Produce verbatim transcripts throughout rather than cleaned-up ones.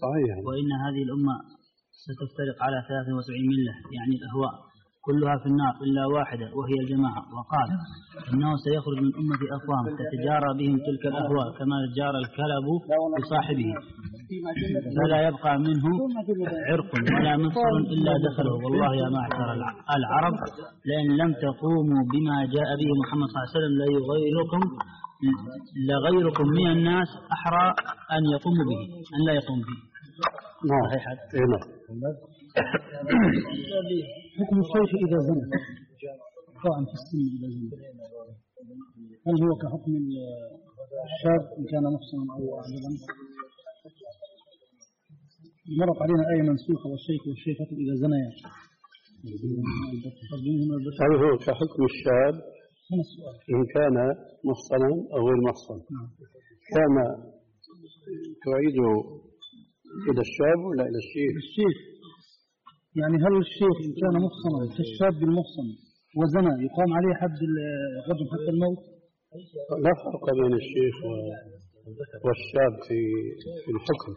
صحيح. وإن هذه الأمة ستفترق على ثلاث وسبعين ملة، يعني الأهواء كلها في النار إلا واحدة وهي الجماعة. وقال إنه سيخرج من أمتي أقوام تتجارى بهم تلك الأهواء كما جار الكلب بصاحبه، فلا يبقى منه عرق ولا مفصل إلا دخله. والله يا معشر العرب لئن لم تقوموا بما جاء به محمد صلى الله عليه وسلم ليغيركم لغيركم من الناس أحرى أن يقوموا به أن لا يقوم به. نعم. حكم الشيخ إذا زنى قائم في السن إذا زنى، هل هو كحكم الشاب إن كان محصنا أو عاجبا؟ مرت علينا آية منسوخة والشيخ والشيخة إذا زنيا، هل هو كحكم الشاب إن كان محصنا أو غير محصن؟ كان تعيد إلى الشاب ولا إلى الشيخ؟ الشيخ يعني هل الشيخ إن كان محصنا كالشاب المحصن وزنا يقام عليه حد الرجم حتى الموت؟ لا فرق بين الشيخ والشاب في في الحكم.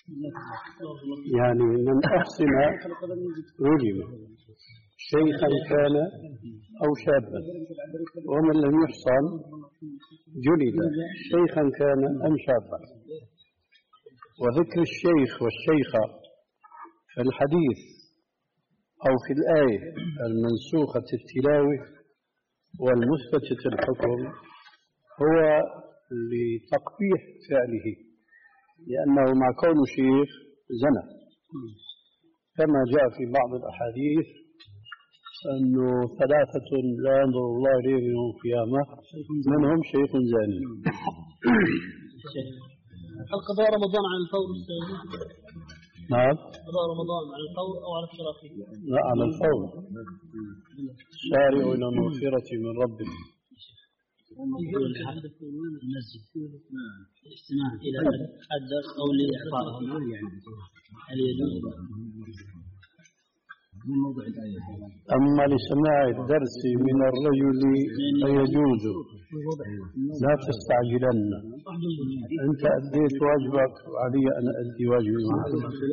يعني من أحسن رجم شيخا كان أو شابا، ومن لم يحصن جلد شيخا كان أم شابا. وذكر الشيخ والشيخة في الحديث أو في الآية المنسوخة التلاوة والمثبتة الحكم هو لتقبيح فعله، لأنه مع كونه شيخ زنا، كما جاء في بعض الأحاديث أنه ثلاثة لا ينظر الله إليهم يوم القيامة منهم شيخ زاني. هل قضاء رمضان على الفور؟ نعم. قضاء رمضان على الفور أو على التراخي؟ لا، على الفور. سارعوا إلى مغفرة من ربكم. الاستماع إلى الدرس أو لإعطائه هل يجوز؟ أما لسماع الدرس من الرجل فيجوز، لا تستعجلن، أنت أديت واجبك وعلي أن أدي واجبي معك.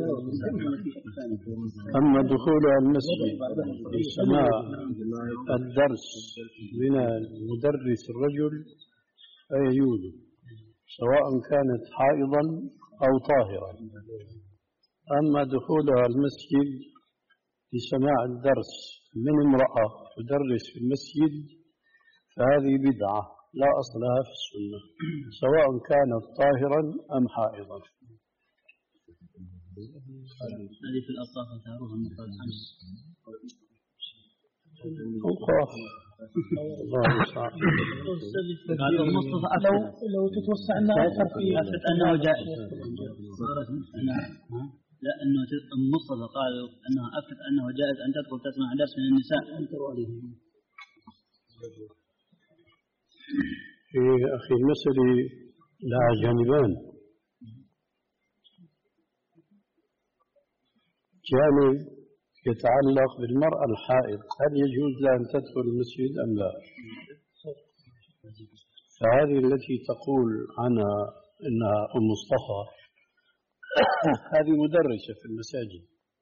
أما دخول المسجد لسماع الدرس من المدرس الرجل فيجوز، سواء كانت حائضا أو طاهرا. أما دخولها المسجد لسماع الدرس من امرأة تدرس في المسجد فهذه بدعة لا أصل لها في السنة، سواء كانت طاهرا أم حائضا. هذه في الأوقاف تعرفها من قبل أمس. أوقاف الله يسعى. لو لو تتوسع لنا أكثر في أثبت أنه جائز. لا، أنه مصطفى قال أنه أكد أنه جائز أن تدخل تسمع درس من النساء. في أخي المسألة لها جانبان. جانب يتعلق بالمرأة الحائض، هل يجوز لها أن تدخل المسجد أم لا؟ فهذه التي تقول عنها إنها أم مصطفى هذه مدرسة في المساجد،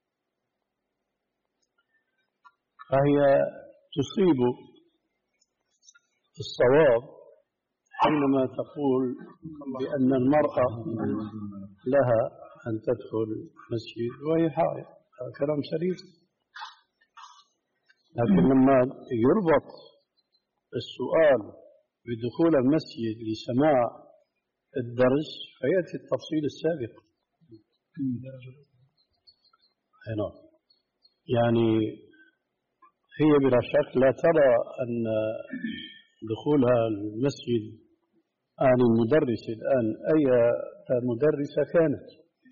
فهي تصيب الصواب حينما تقول بأن المرأة لها أن تدخل مسجد وهي حائض، هذا كلام سليم. لكن لما يربط السؤال بدخول المسجد لسماع الدرس فيأتي التفصيل السابق. هنا يعني هي بلا شك لا ترى أن دخولها المسجد آن المدرس الآن أي مدرسة كانت،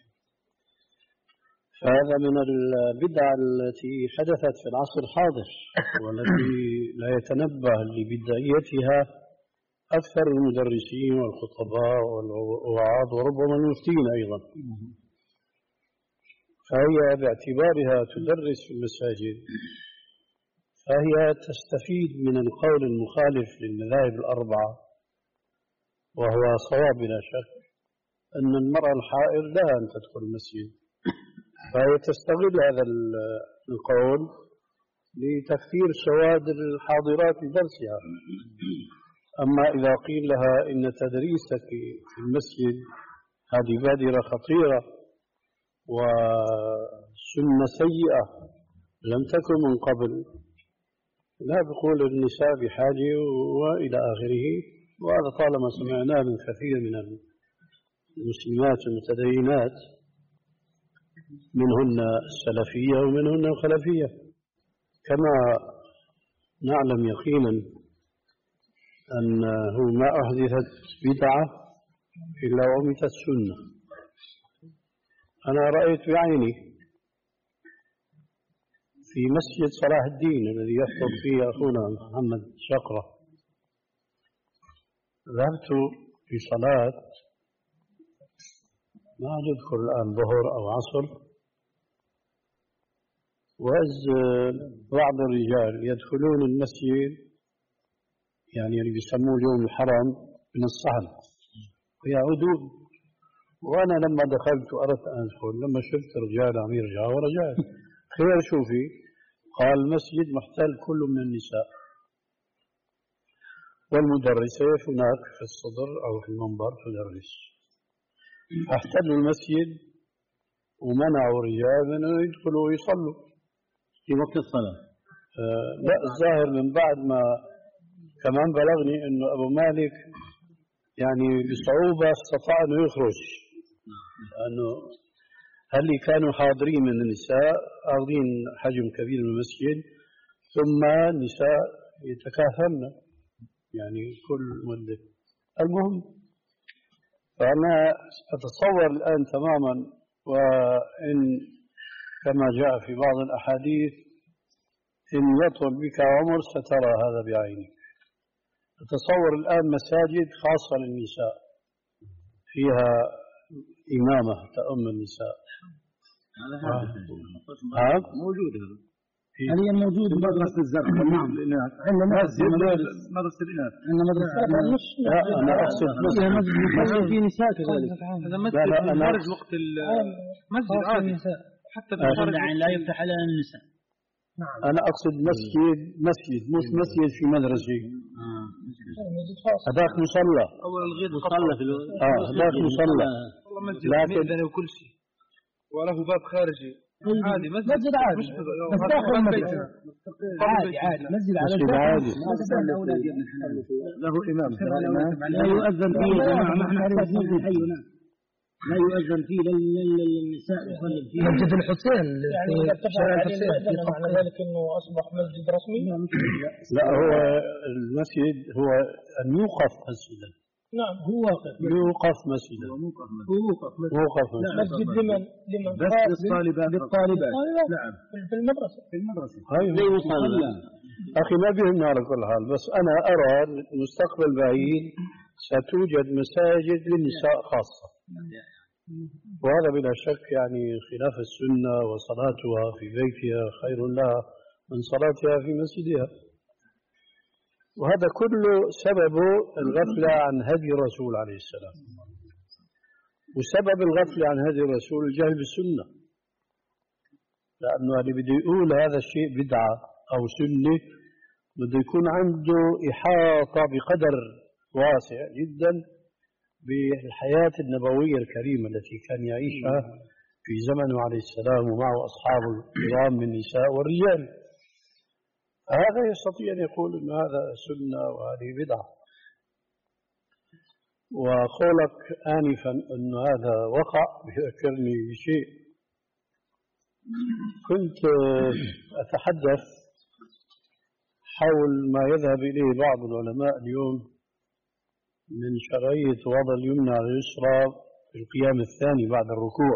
فهذا من البدع التي حدثت في العصر الحاضر والتي لا يتنبه لبدعيتها أكثر المدرسين والخطباء والوعاظ وربما المفتين أيضا. فهي باعتبارها تدرس في المساجد فهي تستفيد من القول المخالف للمذاهب الأربعة، وهو صواب بلا شك، أن المرأة الحائض لها أن تدخل المسجد، فهي تستغل هذا القول لتكثير سواد الحاضرات لدرسها. أما إذا قيل لها إن تدريسك في المسجد هذه بادرة خطيرة وسنة سيئة لم تكن من قبل، لا بقول النساء بحاجة وإلى آخره. وهذا طالما سمعناه من كثير من المسلمات المتدينات، منهن السلفية ومنهن الخلفية، كما نعلم يقينا أنه ما أحدثت بدعة إلا ومتت سنة. أنا رأيت بعيني في مسجد صلاح الدين الذي يخطب فيه أخونا محمد شقرة، ذهبت في صلاة ما أذكر الآن ظهر أو عصر، وإذ بعض الرجال يدخلون المسجد يعني اللي بيسموه اليوم الحرم من الصحن ويعودون، وأنا لما دخلت أردت أن أدخل، لما شفت رجال عم يرجعوا ورجعت. خير شوفي، قال المسجد محتل كله من النساء، والمدرسات هناك في الصدر أو في المنبر تدرس، احتلوا المسجد ومنعوا الرجال من أن يدخلوا ويصلوا في وقت الصلاة. آه لا، الظاهر من بعد ما كمان بلغني أنه أبو مالك يعني بصعوبة استطاع أنه يخرج، لأنه هل كانوا حاضرين من النساء أخذين حجم كبير من المسجد، ثم النساء يتكاثرن يعني كل مدة. المهم، فأنا أتصور الآن تماما، وإن كما جاء في بعض الأحاديث إن يطول بك عمر سترى هذا بعينك. أتصور الآن مساجد خاصة للنساء فيها إمامة تأم النساء. هذا موجود حاليا موجود مدرسة الزرع. نعم، مدرسة الإناث. عندنا مدرسة لا، أنا أقصد مسجد في نساء كذلك. هذا مسجد خارج وقت المسجد عادي، حتى في خارج لا يفتح على النساء. أنا أقصد مسجد مسجد مش مسجد في مدرسة. هذاك مصلى. أول الغيط مصلى في آه هذاك مصلى. والله مسجد ميداني وكل شيء، وله باب خارجي عادي. مسجد عادي مش بس داخل المسجد عادي عادي مسجد على مسجد عادي له إمام لا يؤذن فيه يا جماعة، ما احنا حاجين في الحي. لا يؤذن فيه للنساء يصلي فيه. مسجد الحسين يعني شارع الحسين معنى ذلك انه اصبح مسجد رسمي؟ لا، هو المسجد هو ان يوقف مسجدا. نعم، هو واقف يوقف مسجدا. يوقف يوقف مسجد لمن؟ لمن؟ بس للطالبات. للطالبات. نعم، في المدرسة. في المدرسة. زي مصلى. أخي ما بيهمنا على كل حال، بس أنا أرى مستقبل بعيد ستوجد مساجد للنساء خاصة، وهذا بلا شك يعني خلاف السنة، وصلاتها في بيتها خير لها من صلاتها في مسجدها. وهذا كله سببه الغفلة عن هدي الرسول عليه السلام، وسبب الغفلة عن هدي الرسول الجهل بالسنة، لأنه اللي بده يقول هذا الشيء بدعة أو سنة بده يكون عنده إحاطة بقدر واسع جدا بالحياة النبوية الكريمة التي كان يعيشها في زمنه عليه السلام ومعه أصحابه الكرام من النساء والرجال. هذا يستطيع أن يقول أن هذا سنة وهذه بدعة. وقولك آنفا أن هذا وقع بيذكرني بشيء. كنت أتحدث حول ما يذهب إليه بعض العلماء اليوم من شرعية وضع اليمنى على اليسرى في القيام الثاني بعد الركوع،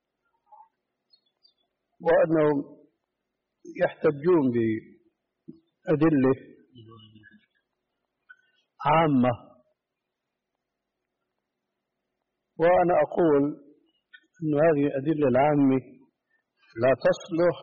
وأنهم يحتجون بأدلة عامة، وأنا أقول أن هذه الأدلة العامة لا تصلح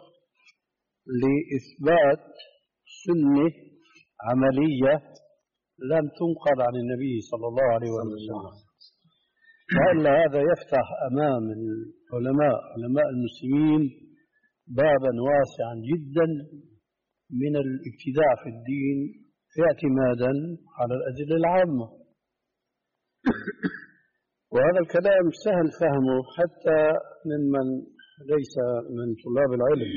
لإثبات سنة عملية لم تنقل عن النبي صلى الله عليه وسلم. وإلا هذا يفتح أمام العلماء علماء المسلمين بابا واسعا جدا من الابتداع في الدين اعتمادا على الأدلة العامة. وهذا الكلام سهل فهمه حتى ممن ليس من طلاب العلم،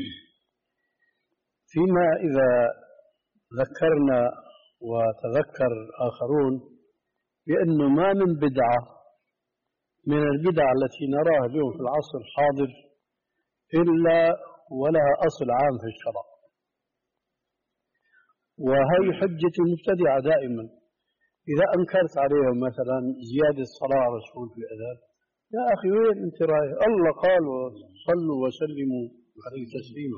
فيما إذا ذكرنا وتذكر آخرون بأنه ما من بدعة من البدع التي نراها اليوم في العصر الحاضر إلا ولها أصل عام في الشرع، وهي حجة المبتدعة دائما. إذا أنكرت عليهم مثلا زيادة الصلاة على رسول في الأذان، يا أخي وين أنت رايح؟ الله قال صلوا وسلموا عليه تسليما.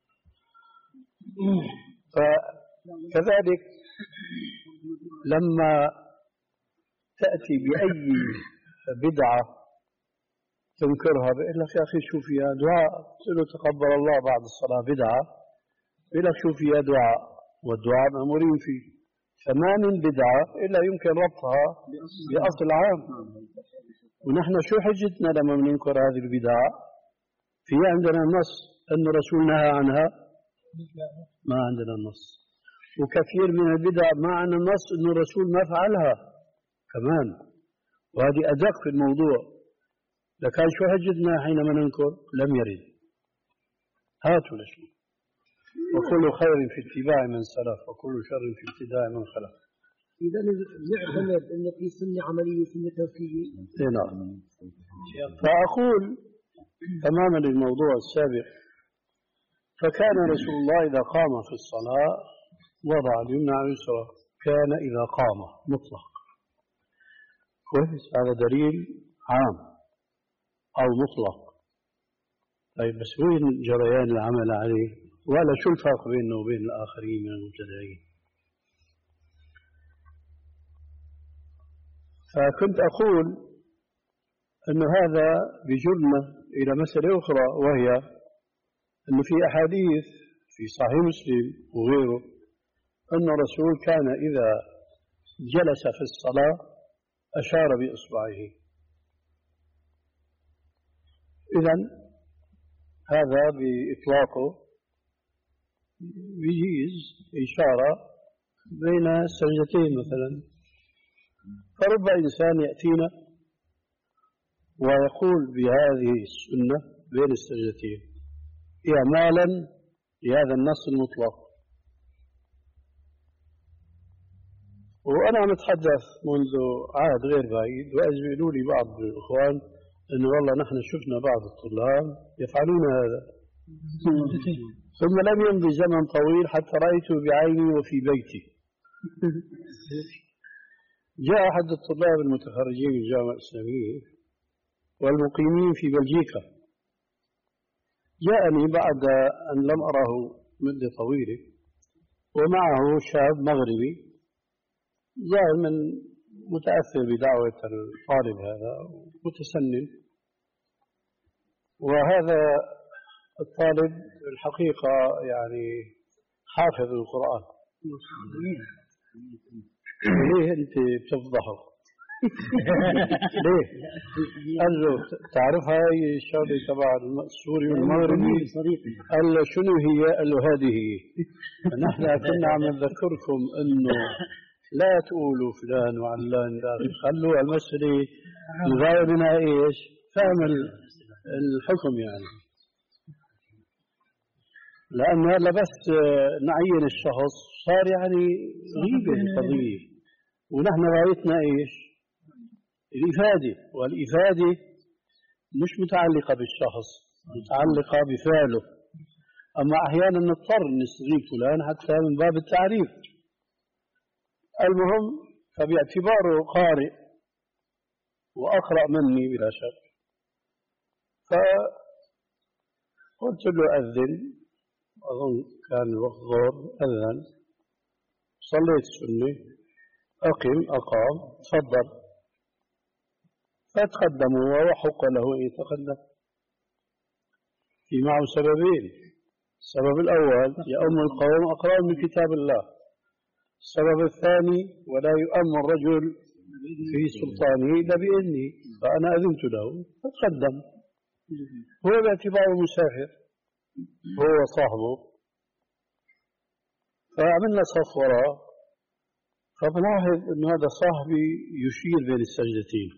فكذلك لما تأتي بأي بدعة تنكرها بيقول لك يا أخي شو فيها دعاء، تقول له تقبل الله بعد الصلاة بدعة، بيقول لك شو فيها دعاء، والدعاء مأمورين فيه. فما من بدعة إلا يمكن ربطها بأصل عام. ونحن شو حجتنا لما ننكر هذه البدع؟ في عندنا النص أن الرسول نهى عنها؟ ما عندنا النص. وكثير من البدع ما عندنا النص أن الرسول ما فعلها كمان، وهذه أدق في الموضوع. لكن شو حجتنا حينما ننكر؟ لم يرد. هاتوا لشو. وكل خير في اتباع من سلف وكل شر في ابتداء من خلف. إذا نعتمد أن في سنة عملية وسنة توكيدية. نعم. فأقول تماما للموضوع السابق، فكان رسول الله إذا قام في الصلاة وضع اليمنى على اليسرى، كان إذا قام مطلق. كويس، هذا دليل عام أو مطلق. طيب بس وين جريان العمل عليه؟ ولا شو الفرق بينه وبين الآخرين من المبتدعين؟ فكنت أقول أن هذا بجرنا إلى مسألة أخرى، وهي أن في أحاديث في صحيح مسلم وغيره أن الرسول كان إذا جلس في الصلاة أشار بإصبعه. إذن هذا بإطلاقه يجيز إشارة بين السجدتين مثلا. فرب إنسان يأتينا ويقول بهذه السنة بين السجدتين إعمالا لهذا النص المطلق. وأنا متحدث منذ عهد غير بعيد، وأجملوا لي بعض الإخوان أنه والله نحن شفنا بعض الطلاب يفعلون هذا. ثم لم يمضي زمن طويل حتى رأيته بعيني وفي بيتي. جاء أحد الطلاب المتخرجين من الجامعة الإسلامية والمقيمين في بلجيكا، جاءني بعد أن لم أره مدة طويلة، ومعه شاب مغربي ظاهر من متأثر بدعوة الطالب هذا متسنن. وهذا الطالب الحقيقة يعني حافظ القرآن. ليه أنت بتفضحه؟ ليه؟ قال له تعرف هاي الشغلة تبع السوري والمغربي؟ قال له شنو هي؟ قال له هذه هي. نحن كنا عم نذكركم أنه لا تقولوا فلان وعلان، خلوا المسألة الغاية منها إيش؟ فهم الحكم يعني. لأن هذا بس نعين الشخص صار يعني غيبة القضية، ونحن غايتنا إيش؟ الإفادة، والإفادة مش متعلقة بالشخص، متعلقة بفعله. أما أحيانا نضطر نستغيب فلان حتى من باب التعريف. المهم فباعتباره قارئ وأقرأ مني بلا شك، فقلت له أذن، أظن كان الوقت ظهر، أذن، صليت السنة، أقم، أقام، تفضل. فتقدموا وحق له أن يتقدم. في معه سببين: السبب الأول يؤم القوم أقرأ من كتاب الله، السبب الثاني ولا يؤم الرجل في سلطانه إلا بإذني، فأنا أذنت له فتقدم. هو باعتباره مسافر هو صاحبه، فعملنا صف وراء، فبلاحظ أن هذا صاحبي يشير بين السجدتين.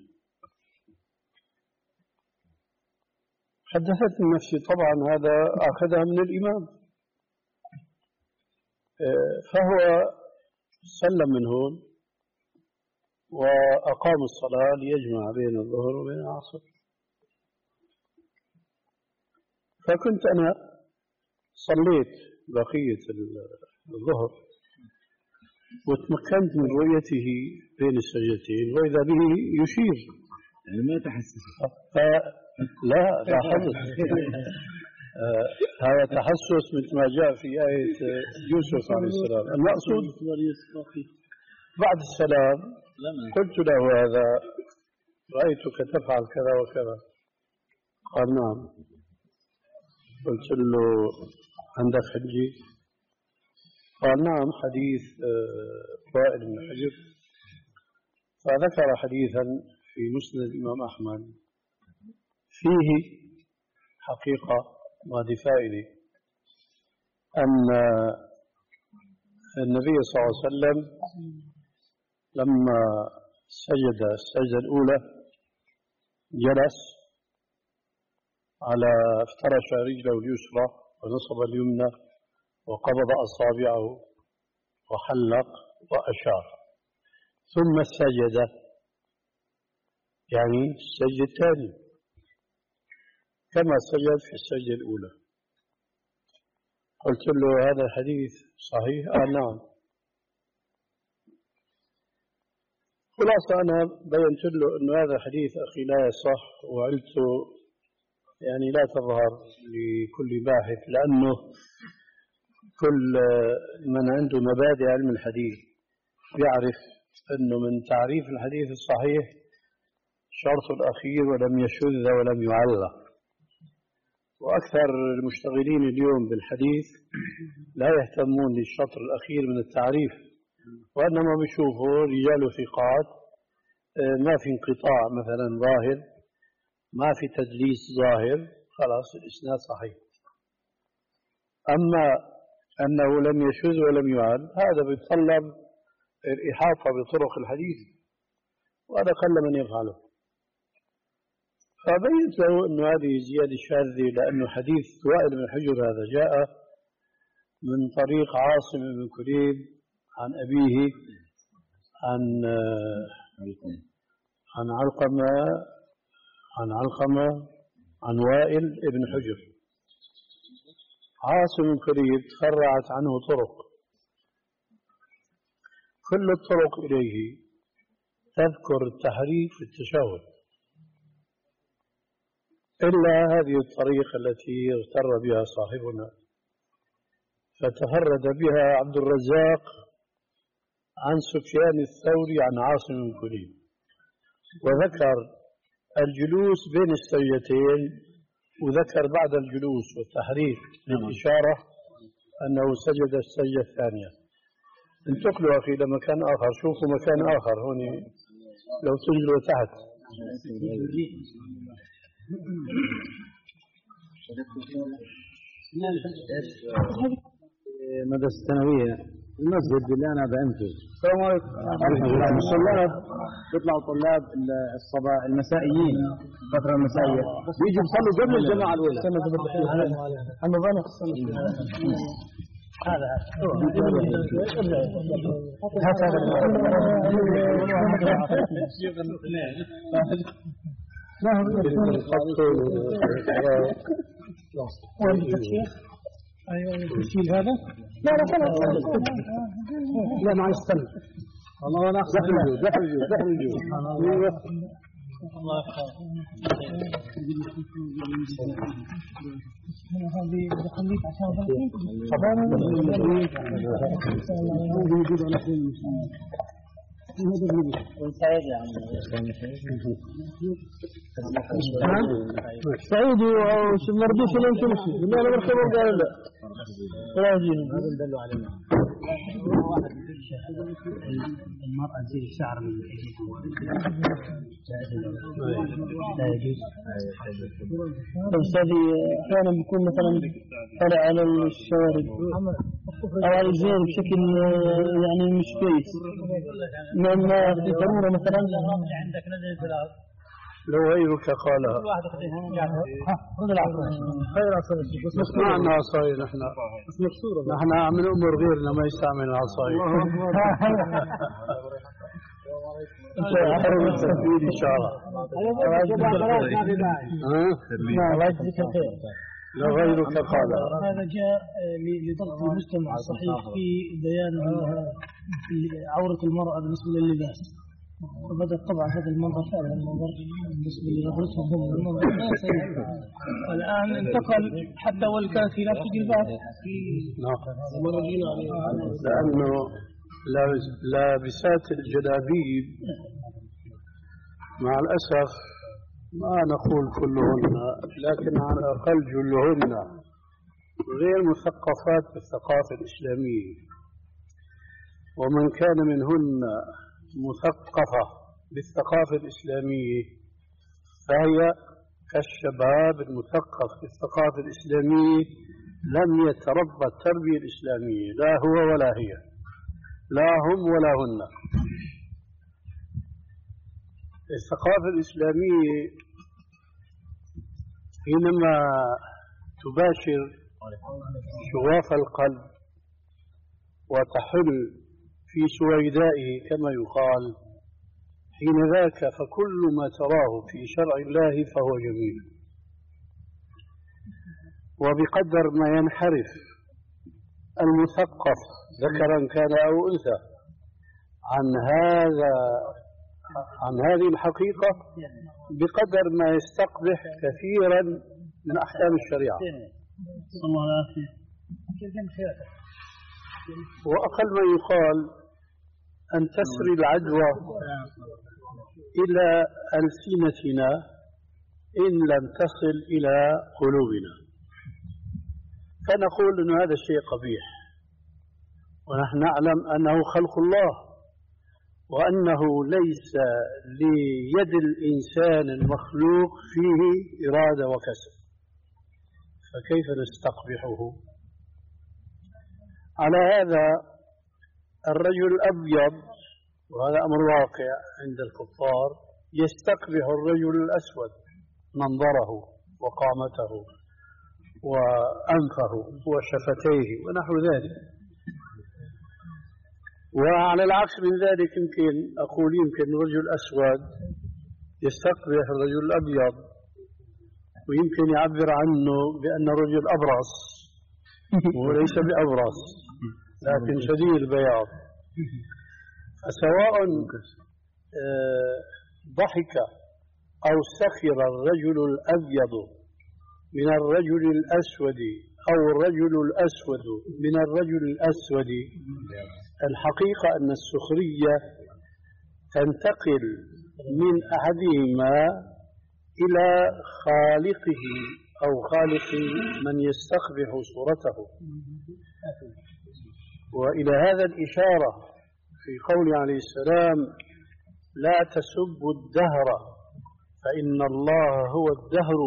حدثتني نفسي طبعا هذا أخذها من الإمام، فهو سلم من هون وأقام الصلاة ليجمع بين الظهر وبين العصر. فكنت أنا صليت بقية الظهر وتمكنت من رؤيته بين السجدتين وإذا به يشير، يعني ما تحسس. لا لاحظت آه هذا تحسس مثل ما جاء في آية يوسف عليه السلام. المقصود بعد السلام قلت له هذا رأيتك تفعل كذا وكذا، قال نعم. قلت له عندك حجة؟ قال نعم، حديث وائل بن حجر. فذكر حديثا في مسند الإمام أحمد فيه حقيقة ماذا فائدة، أن النبي صلى الله عليه وسلم لما سجد السجدة الأولى جلس على افترش رجله اليسرى ونصب اليمنى وقبض أصابعه وحلق وأشار، ثم سجد، يعني السجدة الثانية كما سجد في السجدة الأولى. قلت له هذا الحديث صحيح؟ قال نعم. خلاصة أنا بينت له أن هذا الحديث أخي لا يصح، وعلت يعني لا تظهر لكل باحث، لأنه كل من عنده مبادئ علم الحديث يعرف أنه من تعريف الحديث الصحيح شرط الأخير ولم يشذ ولم يعلق. وأكثر المشتغلين اليوم بالحديث لا يهتمون للشطر الأخير من التعريف، وإنما بيشوفوا رجال ثقات، ما في انقطاع مثلا ظاهر، ما في تدليس ظاهر، خلاص الإسناد صحيح. أما أنه لم يشذ ولم يعل هذا بيتطلب الإحاطة بطرق الحديث، وهذا قل من يفعله. فبينت له أن هذه زيادة شاذة، لأنه حديث وائل بن حجر هذا جاء من طريق عاصم بن كليب عن أبيه عن عن علقمة عن علقمة عن وائل بن حجر. عاصم بن كليب تفرعت عنه طرق، كل الطرق إليه تذكر التحريك في التشهد، إلا هذه الطريقة التي اغتر بها صاحبنا فتفرد بها عبد الرزاق عن سفيان الثوري عن عاصم بن كليب، وذكر الجلوس بين السجدتين وذكر بعد الجلوس والتحريك للإشارة أنه سجد السجدة الثانية. انتقلوا أخي إلى مكان آخر، شوفوا مكان آخر هون لو تنزلوا تحت. مدرسة الثانوية المسجد اللي أنا بأنفذ. السلام عليكم. الطلاب بيطلعوا طلاب الصباح المسائيين فترة المسائية بيجوا يصلوا قبل الجماعة الأولى. أنا ظنك هذا ايوه التسجيل هذا لا لا خلاص لا ما يستنى والله انا دحرجوا دحرجوا دحرجوا الله يحفظك. هذه بخليك عشان بخليك طبعا والسعيد يا عم سعيد ومردوش ولا انت مشي بالله انا مرحبا قال لا لا يجوز. هذا دلوا علينا. المرأة تزيل الشعر من لا يجوز. بس هذه أحيانا بيكون مثلا طلع على الشوارب أو على الزين بشكل يعني مش كويس. لما في ضرورة مثلا عندك نزل في الأرض. لو غيرك قالها بس ما عندنا عصاية نحن نحن عم نأمر غيرنا ما يستعمل العصاية إن شاء الله لو غيرك قالها. هذا جاء لضغط المجتمع الصحيح في بيان عورة المرأة بالنسبة لللباس. وبدأ طبعا هذا المنظر فعلا المنظر بالنسبة لنظرتهم هم المنظر لا سيء. الآن انتقل حتى ولو كانت في نفس الجلباب. نعم. لأنه لابسات الجلابيب مع الأسف ما نقول كلهن لكن على الأقل جلهن غير مثقفات بالثقافة الإسلامية، ومن كان منهن مثقفة بالثقافة الإسلامية فهي كالشباب المثقف بالثقافة الإسلامية لم يتربى التربية الإسلامية، لا هو ولا هي، لا هم ولا هن. الثقافة الإسلامية حينما تباشر شغاف القلب وتحل في سويدائه كما يقال، حين ذاك فكل ما تراه في شرع الله فهو جميل. وبقدر ما ينحرف المثقف ذكرا كان أو أنثى عن هذا عن هذه الحقيقة بقدر ما يستقبح كثيرا من أحكام الشريعة. الله العافية. وأقل ما يقال أن تسري العدوى إلى ألسنتنا إن لم تصل إلى قلوبنا، فنقول أن هذا الشيء قبيح، ونحن نعلم أنه خلق الله وأنه ليس ليد الإنسان المخلوق فيه إرادة وكسب، فكيف نستقبحه؟ على هذا الرجل الأبيض، وهذا أمر واقع عند الكفار، يستقبح الرجل الأسود منظره وقامته وأنفه وشفتيه ونحو ذلك. وعلى العكس من ذلك يمكن أقول يمكن الرجل الأسود يستقبح الرجل الأبيض، ويمكن يعبر عنه بأن الرجل أبرص وليس بأبرص لكن شديد البياض. فسواء ضحك أو سخر الرجل الأبيض من الرجل الأسود أو الرجل الأسود من الرجل الأسود، الحقيقة أن السخرية تنتقل من أحدهما إلى خالقه أو خالق من يستقبح صورته. وإلى هذا الإشارة في قوله عليه السلام: لا تسبوا الدهر فإن الله هو الدهر.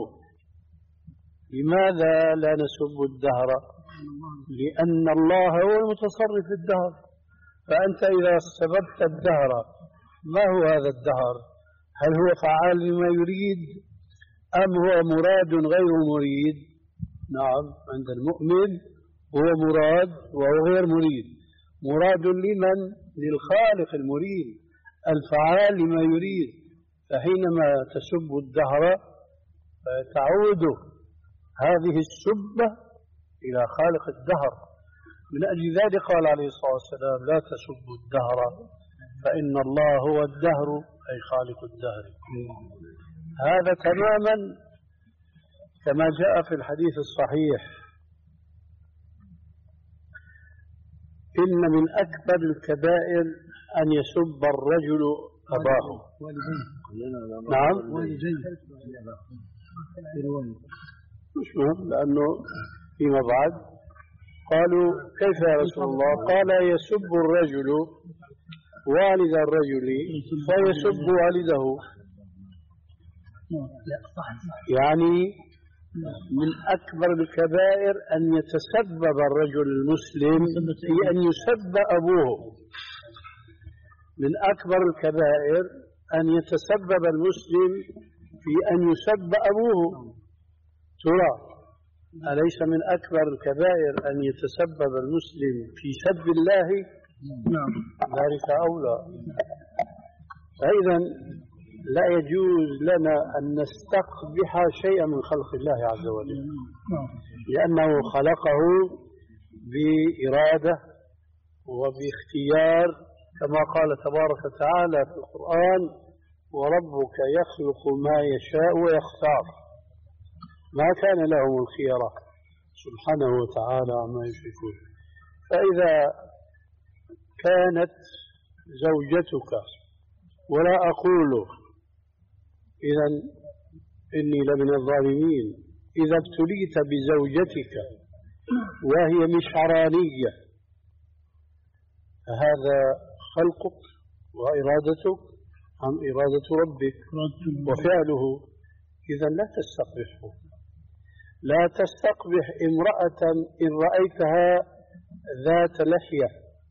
لماذا لا نسب الدهر؟ لأن الله هو المتصرف في الدهر. فأنت إذا سببت الدهر ما هو هذا الدهر؟ هل هو فعال لما يريد أم هو مراد غير مريد؟ نعم، عند المؤمن هو مراد وهو غير مريد. مراد لمن؟ للخالق المريد الفعال لما يريد. فحينما تسب الدهر تعود هذه السبة إلى خالق الدهر. من أجل ذلك قال عليه الصلاة والسلام: لا تسبوا الدهر فإن الله هو الدهر، أي خالق الدهر. هذا تماما كما جاء في الحديث الصحيح: إن من أكبر الكبائر أن يسب الرجل أباه. نعم، مش مهم، لأنه فيما بعد قالوا كيف يا رسول الله؟ قال يسب الرجل والد الرجل فيسب والده. يعني من أكبر الكبائر أن يتسبب الرجل المسلم في أن يسب أبوه. من أكبر الكبائر أن يتسبب المسلم في أن يسب أبوه. ترى أليس من أكبر الكبائر أن يتسبب المسلم في سب الله؟ نعم، ذلك أولى. فإذا لا يجوز لنا أن نستقبح شيئا من خلق الله عز وجل، لأنه خلقه بإرادة وباختيار، كما قال تبارك وتعالى في القرآن: وربك يخلق ما يشاء ويختار. ما كان لهم الخيرة سبحانه وتعالى عما يشركون. فإذا كانت زوجتك، ولا أقول إذا إني لمن الظالمين، إذا ابتليت بزوجتك وهي مشعرانية، فهذا خلقك وإرادتك عن إرادة ربك وفعله. إذا لا تستقبحه. لا تستقبح امرأة إن رأيتها ذات لحية،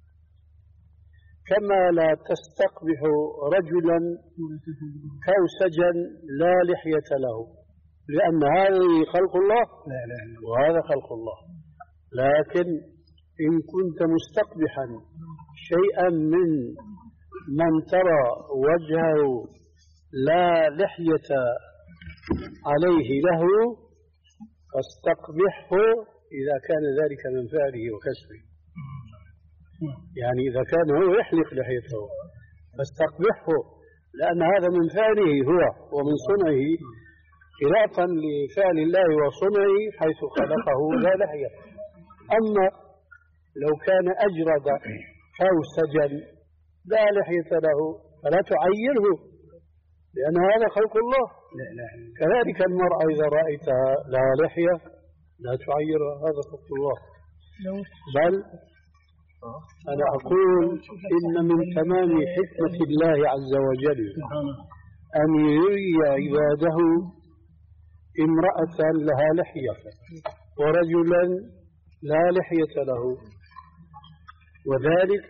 كما لا تستقبح رجلا كوسجا لا لحية له، لأن هذه خلق الله وهذا خلق الله. لكن إن كنت مستقبحا شيئا من من ترى وجهه لا لحية عليه له، فاستقبحه إذا كان ذلك من فعله وكسبه. يعني إذا كان هو يحلق لحيته فاستقبحه، لأن هذا من فعله هو ومن صنعه، خلافا لفعل الله وصنعه حيث خلقه لا لحية. أما لو كان أجرد كوسجا لا لحية له فلا تعيره، لأن هذا خلق الله. كذلك المرأة إذا رأيتها لا لحية لا تعيرها، هذا خلق الله. بل أنا أقول إن من تمام حكمة الله عز وجل أن يري عباده امرأة لها لحية ورجلا لا لحية له، وذلك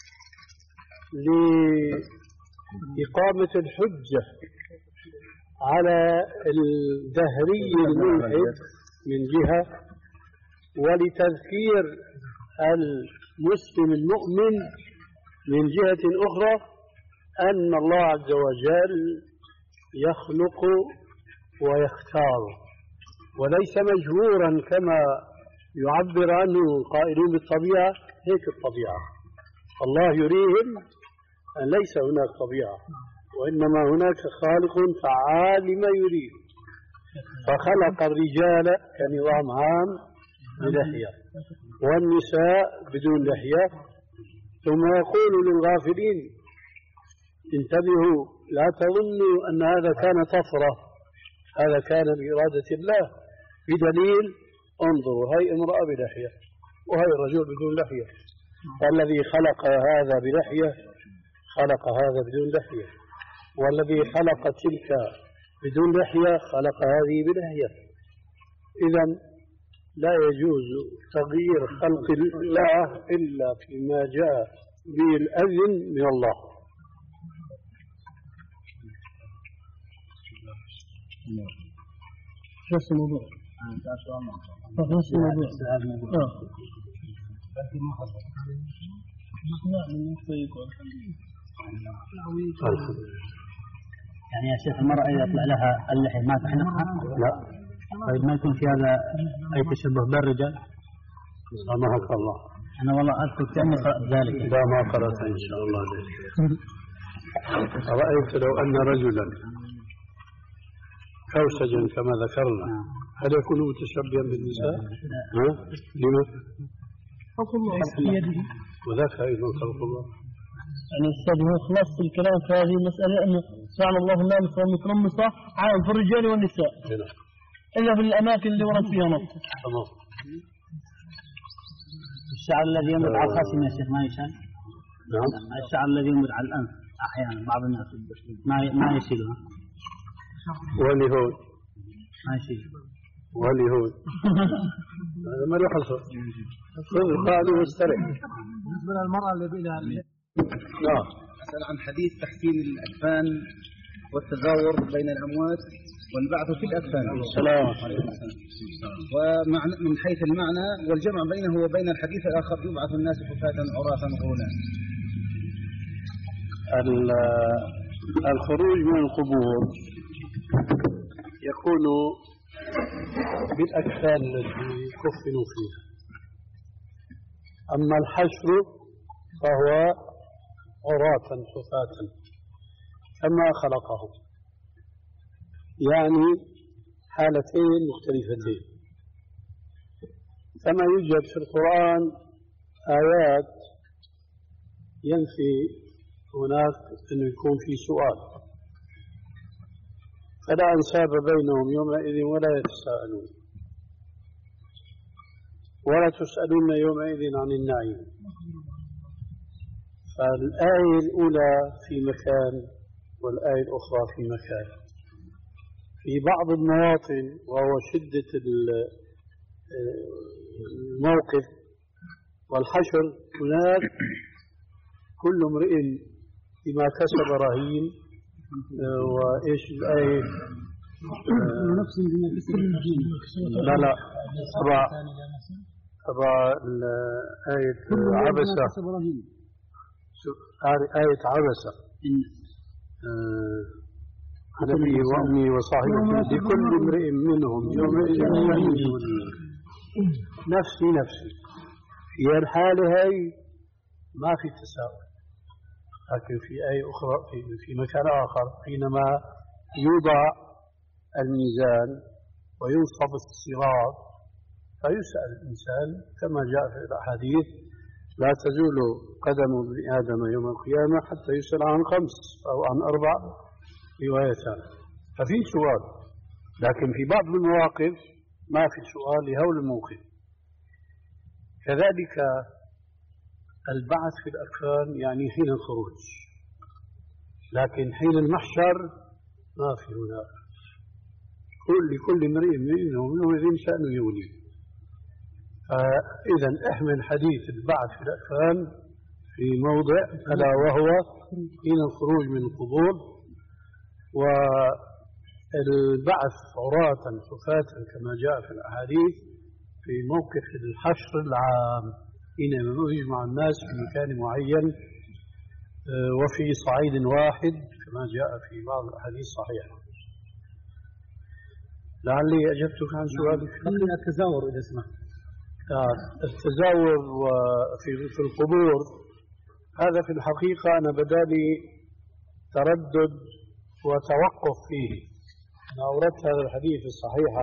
لإقامة الحجة على الدهري الملحد من جهة، ولتذكير المسلم المؤمن من جهة أخرى أن الله عز وجل يخلق ويختار، وليس مجبورا كما يعبر عنه القائلون بالطبيعة. هيك الطبيعة الله يريهم أن ليس هناك طبيعة، وإنما هناك خالق فعال لما يريد، فخلق الرجال كنظام عام بلحية والنساء بدون لحية. ثم يقول للغافلين: انتبهوا، لا تظنوا أن هذا كان طفرة، هذا كان بإرادة الله، بدليل انظروا هاي امرأة بلحية وهي رجل بدون لحية، فالذي خلق هذا بلحية خلق هذا بدون لحية، والذي خلق تلك بدون لحية خلق هذه بلحية. إذن لا يجوز تغيير خلق الله إلا فيما جاء به الأذن من الله. نفس الموضوع. نفس الموضوع. يعني يا شيخ المرأة إذا يطلع لها اللحية ما تحنقها؟ لا. طيب ما يكون في هذا أي تشبه بالرجال؟ سامحك الله. أنا والله أذكر كأني قرأت ذلك. لا ما قرأت إن شاء الله ذلك. رأيت لو أن رجلا كوسجا كما ذكرنا هل يكون متشبها بالنساء؟ ها؟ لما؟ خلق الله بيده. وذاك أيضا خلق الله. يعني أستاذ هو خلاص الكلام في هذه المسألة أنه جعل الله الناس والمتنمصة عام في الرجال والنساء. هنا. إلا في الأماكن اللي ورد فيها نص. تمام. الشعر الذي يمر على الخصم يا شيخ ما يشال؟ نعم. الشعر الذي يمر على الأنف أحيانا بعض الناس ما ما يشيلها. واللي هو ما يشيل. واللي هو هذا ما له حصر. خذ قاعده واسترح. بالنسبة للمرأة اللي بها نعم. أسأل عن حديث تحسين الأكفان والتزاور بين الأموات والبعث في الأكفان. السلام. ومن حيث المعنى والجمع بينه وبين الحديث الآخر يبعث الناس حفاة عراة غرلا. الخروج من القبور يكون بالأكفان التي كفنوا فيها. أما الحشر فهو عراة حفاة كما خلقهم، يعني حالتين مختلفتين. كما يوجد في القرآن آيات ينفي هناك أن يكون في سؤال، فلا أنساب بينهم يومئذ ولا يتساءلون ولا تسألون يومئذ عن النعيم. فالآية الأولى في مكان والآية الأخرى في مكان. في بعض المواطن وهو شدة الموقف والحشر هناك كل امرئ بما كسب رهين. وإيش الآية؟ لا لا تبع تبع آية عبسة، آية عبسة نبي وأمي وصاحبتي لكل امرئ منهم يومئذ نفسي نفسي. في الحالة هاي ما في تساؤل، لكن في آية أخرى في, في مكان آخر حينما يوضع الميزان وينصب الصراط فيسأل الإنسان كما جاء في الأحاديث: لا تزول قدم ابن آدم يوم القيامة حتى يسأل عن خمس أو عن أربع روايتان. ففي سؤال، لكن في بعض المواقف ما في سؤال لهول الموقف. كذلك البعث في الأكفان يعني حين الخروج، لكن حين المحشر ما في هناك. كل لكل امرئ منهم يومئذ شأن يغنيه. فإذا احمل حديث البعث في الأكفان في موضع ألا وهو حين الخروج من القبور، والبعث عراة حفاة كما جاء في الأحاديث في موقف الحشر العام حينما يجمع الناس في مكان معين وفي صعيد واحد كما جاء في بعض الأحاديث الصحيحة. لعلي أجبتك عن سؤالك. خلينا التزاور إذا سمحت. التزاور في في القبور هذا في الحقيقة أنا بدالي تردد وتوقف فيه. أنا أوردت هذا الحديث الصحيحة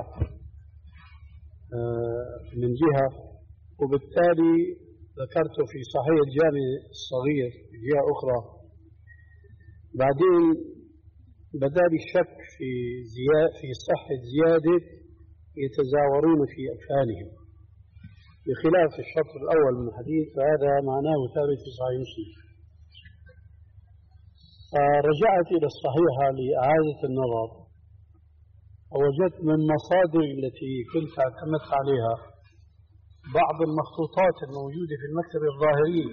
من جهة، وبالتالي ذكرته في صحيح الجامع الصغير في جهة أخرى. بعدين بدالي الشك في زيادة في صحة زيادة يتزاورون في أكفانهم بخلاف الشطر الأول من الحديث، فهذا معناه ثابت في صحيح مسلم. فرجعت إلى الصحيحة لإعادة النظر، ووجدت من مصادر التي كنت اعتمدت عليها بعض المخطوطات الموجودة في المكتب الظاهري،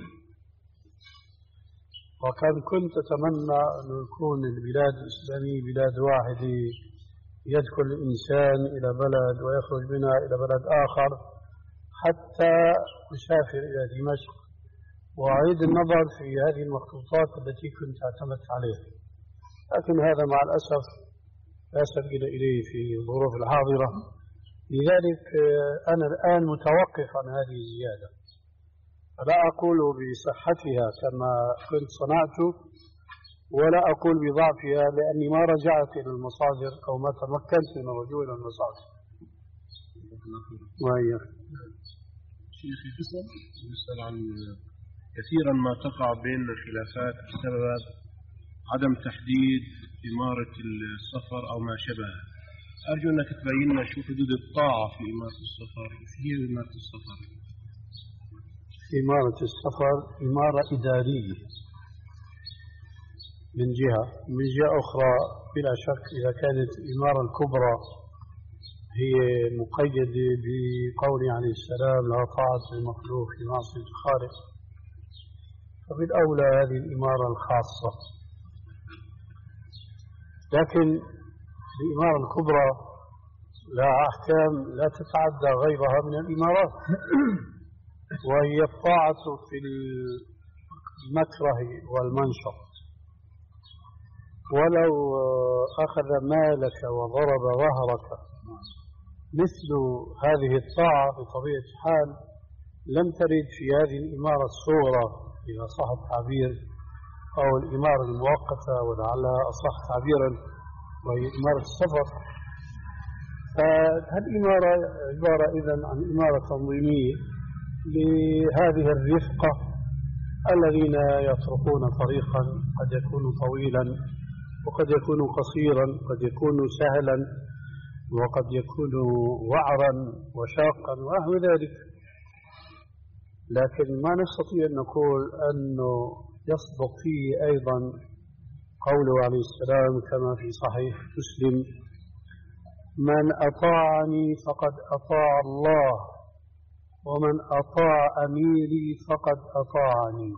وكان كنت أتمنى أن يكون البلاد الإسلامية بلاد واحدة يدخل الإنسان إلى بلد ويخرج منها إلى بلد آخر حتى أسافر إلى دمشق وأعيد النظر في هذه المخطوطات التي كنت اعتمدت عليها، لكن هذا مع الأسف لا سبيل إليه في الظروف الحاضرة. لذلك أنا الآن متوقف عن هذه الزيادة، فلا أقول بصحتها كما كنت صنعت ولا أقول بضعفها، لأني ما رجعت إلى المصادر أو ما تمكنت من الرجوع إلى المصادر. وهي شيخي فصل يسأل عن كثيرا ما تقع بين الخلافات بسبب عدم تحديد إمارة السفر أو ما شابه. أرجو أنك تبين لنا شو حدود الطاعة في إمارة السفر وش هي إمارة السفر. إمارة السفر إمارة إدارية من جهة، من جهة أخرى بلا شك إذا كانت الإمارة الكبرى هي مقيدة بقول عليه السلام لا طاعة للمخلوق في معصية الخالق، فبالأولى هذه الإمارة الخاصة. لكن الإمارة الكبرى لها أحكام لا تتعدى غيرها من الإمارات، وهي الطاعة في المكره والمنشط، ولو أخذ مالك وضرب ظهرك مثل هذه الطاعة بطبيعة الحال لم ترد في هذه الإمارة الصغرى إذا صح التعبير، أو الإمارة المؤقتة ولعلها أصح تعبيرا وهي إمارة السفر. فالإمارة عبارة إذن عن إمارة تنظيمية لهذه الرفقة الذين يطرقون طريقا قد يكون طويلا وقد يكون قصيرا، قد يكون سهلا وقد يكون وعرا وشاقا ونحو ذلك. لكن ما نستطيع أن نقول أنه يصدق فيه أيضا قوله عليه السلام كما في صحيح مسلم: من أطاعني فقد أطاع الله ومن أطاع أميري فقد أطاعني.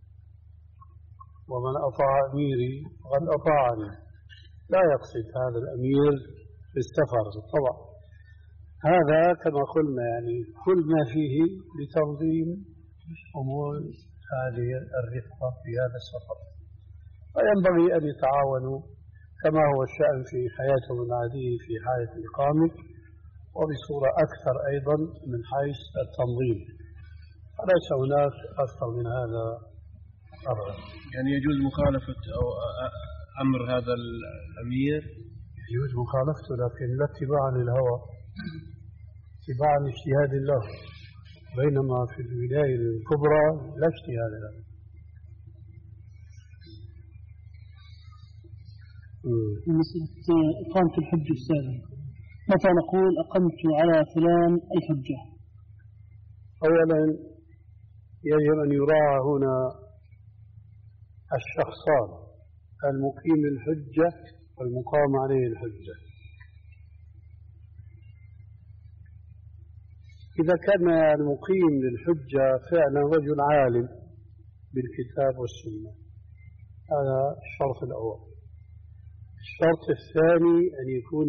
ومن أطاع أميري فقد أطاعني، لا يقصد هذا الأمير في السفر بالطبع، هذا كما قلنا يعني كل ما فيه لتنظيم أمور هذه الرفقة في هذا السفر. وينبغي أن يتعاونوا كما هو الشأن في حياتهم العادية في حالة الإقامة، وبصورة أكثر أيضا من حيث التنظيم، فليس هناك أكثر من هذا أبدا. يعني يجوز مخالفة أو أمر هذا الأمير؟ يجوز مخالفته، لكن لا اتباعا للهوى، اتباعا لاجتهاد الله، بينما في الولاية الكبرى لا اجتهاد له. مسألة إقامة الحجة السابقة، متى نقول أقمت على فلان الحجة؟ أولا يجب أن يراعى هنا الشخصان، المقيم الحجة والمقام عليه الحجة. إذا كان المقيم للحجة فعلا رجل عالم بالكتاب والسنة، هذا الشرط الأول. الشرط الثاني أن يكون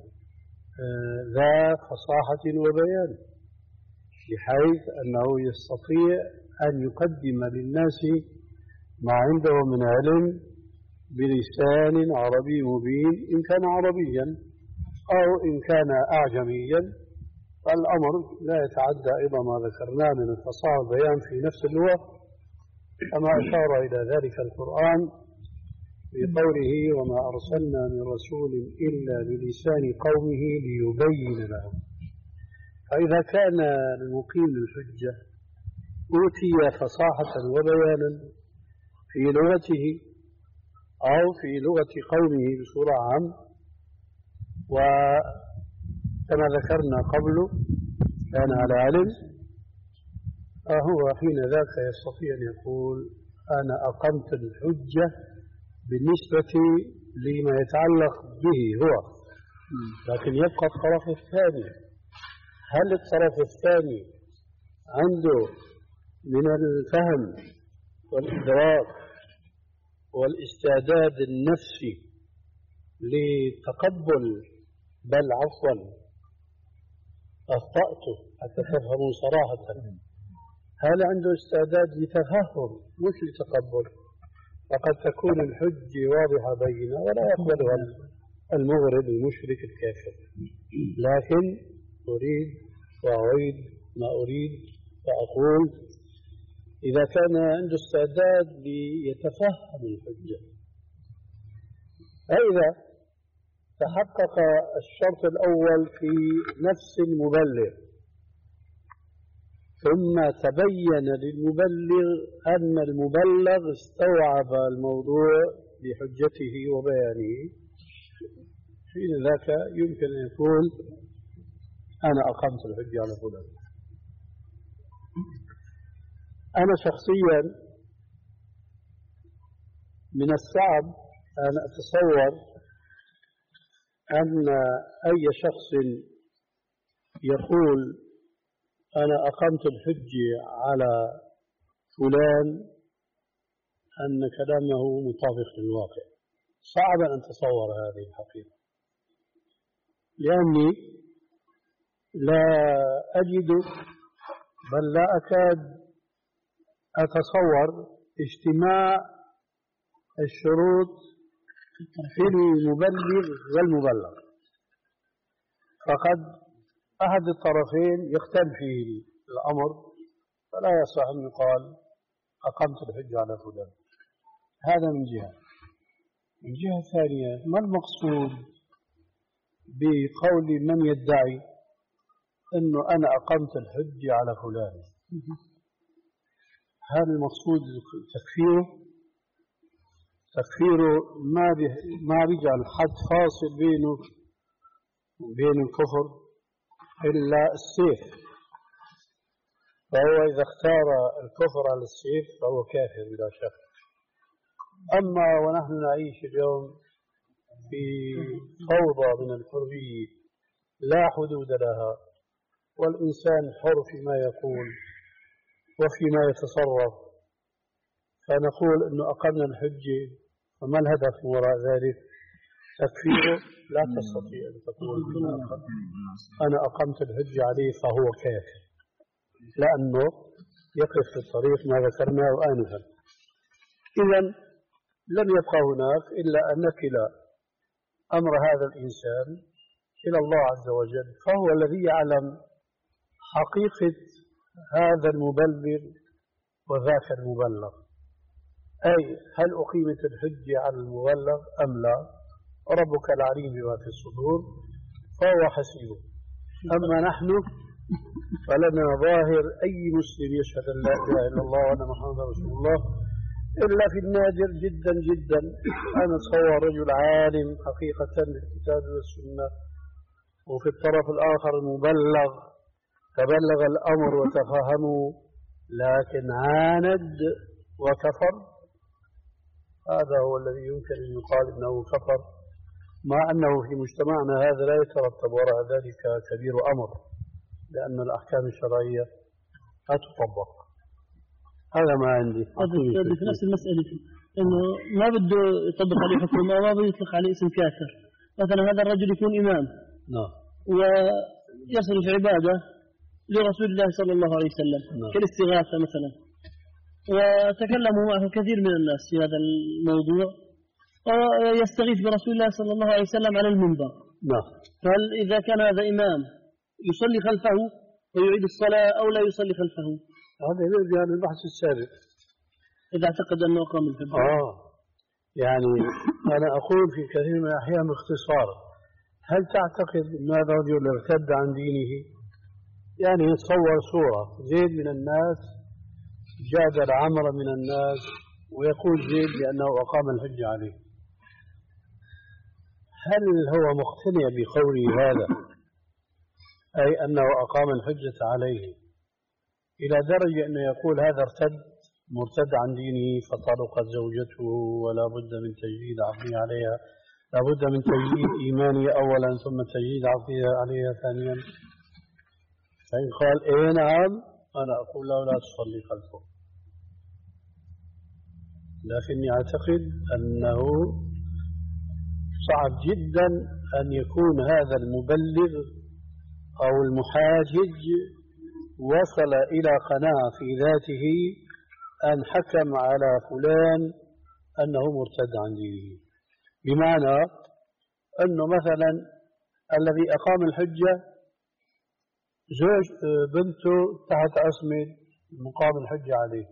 ذا فصاحة وبيان، بحيث أنه يستطيع أن يقدم للناس ما عنده من علم بلسان عربي مبين إن كان عربيا، أو إن كان أعجميا فالأمر لا يتعدى أيضا ما ذكرناه من الفصاحة والبيان في نفس اللغة، كما أشار إلى ذلك القرآن بقوله: وما أرسلنا من رسول إلا بلسان قومه ليبين لهم. فإذا كان المقيم للحجة أوتي فصاحة وبيانا في لغته أو في لغة قومه بصورة عامة، وكما ذكرنا قبل كان على علم، فهو حين ذاك يستطيع أن يقول: أنا أقمت الحجة بالنسبة لما يتعلق به هو. لكن يبقى الطرف الثاني، هل الطرف الثاني عنده من الفهم والإدراك والاستعداد النفسي لتقبل، بل عفوا أخطأت حتى تفهموا صراحة، هل عنده استعداد لتفهم مش لتقبل؟ فقد تكون الحج واضحة بينة ولا يقبلها المغرب المشرك الكافر. لكن أريد وأعيد ما أريد فأقول: إذا كان عنده استعداد ليتفهم الحجة، فإذا تحقق الشرط الأول في نفس المبلغ ثم تبين للمبلغ أن المبلغ استوعب الموضوع بحجته وبيانه، حين ذاك يمكن أن يقول: أنا أقمت الحجة على فلان. أنا شخصيا من الصعب أن أتصور أن أي شخص يقول أنا أقمت الحجة على فلان أن كلامه مطابق للواقع. صعب أن أتصور هذه الحقيقة، لأني لا أجد بل لا أكاد أتصور اجتماع الشروط في المبلغ والمبلغ، فقد أحد الطرفين يختل فيه الأمر فلا يصح أن يقال أقمت الحج على فلان. هذا من جهة. من جهة ثانية، ما المقصود بقول من يدعي أنه أنا أقمت الحج على فلان؟ هل المقصود تكفيره؟ تكفيره ما ما بيجعل حد فاصل بينه وبين الكفر إلا السيف، فهو إذا اختار الكفر على السيف فهو كافر بلا شك. أما ونحن نعيش اليوم في فوضى من الحرية لا حدود لها، والإنسان حر فيما يقول وفيما يتصرف، فنقول أنه أقمنا الحجة، فما الهدف وراء ذلك؟ تكفيره؟ لا تستطيع أن تقول أنا أقمت الحجة عليه فهو كافر، لأنه يقف في الطريق ما ذكرناه آنفا. إذن لم يبقى هناك إلا أن نكل أمر هذا الإنسان إلى الله عز وجل، فهو الذي يعلم حقيقة هذا المبلغ وذاك المبلغ، أي هل أقيمت الحجة على المبلغ أم لا؟ ربك العليم بما في الصدور فهو حسيبه. أما نحن فلنا ظاهر أي مسلم يشهد أن لا إله إلا الله وأن محمدا رسول الله، إلا في النادر جدا جدا أن أتصور رجل عالم حقيقة بالكتاب والسنة، وفي الطرف الآخر المبلغ تبلغ الأمر وتفهموا لكن عاند وكفر، هذا هو الذي يمكن أن يقال إنه كفر، مع أنه في مجتمعنا هذا لا يترتب وراء ذلك كبير أمر، لأن الأحكام الشرعية لا تطبق. هذا ما عندي. في نفس المسألة إنه ما بده يطبق عليه حكم أو ما بده يطلق عليه اسم كافر. مثلا هذا الرجل يكون إمام نعم ويصرف عبادة لرسول الله صلى الله عليه وسلم نعم. كالاستغاثة مثلا، وتكلموا معه كثير من الناس في هذا الموضوع، ويستغيث برسول الله صلى الله عليه وسلم على المنبر. نعم. فهل إذا كان هذا إمام يصلي خلفه ويعيد الصلاة أو لا يصلي خلفه؟ هذا يرجع عن البحث السابق. إذا اعتقد أنه أقام الحج. آه يعني أنا أقول في كثير من الأحيان باختصار، هل تعتقد أن هذا الرجل ارتد عن دينه؟ يعني يتصور صورة زيد من الناس جادل عمرو من الناس ويقول زيد بأنه أقام الحج عليه، هل هو مقتنع بقوله هذا أي أنه أقام الحجة عليه إلى درجة أنه يقول هذا ارتد مرتد عن دينه فطلقت زوجته ولا بد من تجديد عقده عليها، لا بد من تجديد إيمانه أولا ثم تجديد عقده عليها ثانيا؟ فإن قال إيه نعم أنا أقول له لا تصلي خلفه، لكني أعتقد أنه صعب جدا أن يكون هذا المبلغ أو المحاجج وصل إلى قناعة في ذاته أن حكم على فلان أنه مرتد عن دينه، بمعنى أنه مثلا الذي أقام الحجة زوج بنته تحت عصمة مقام الحجة عليه،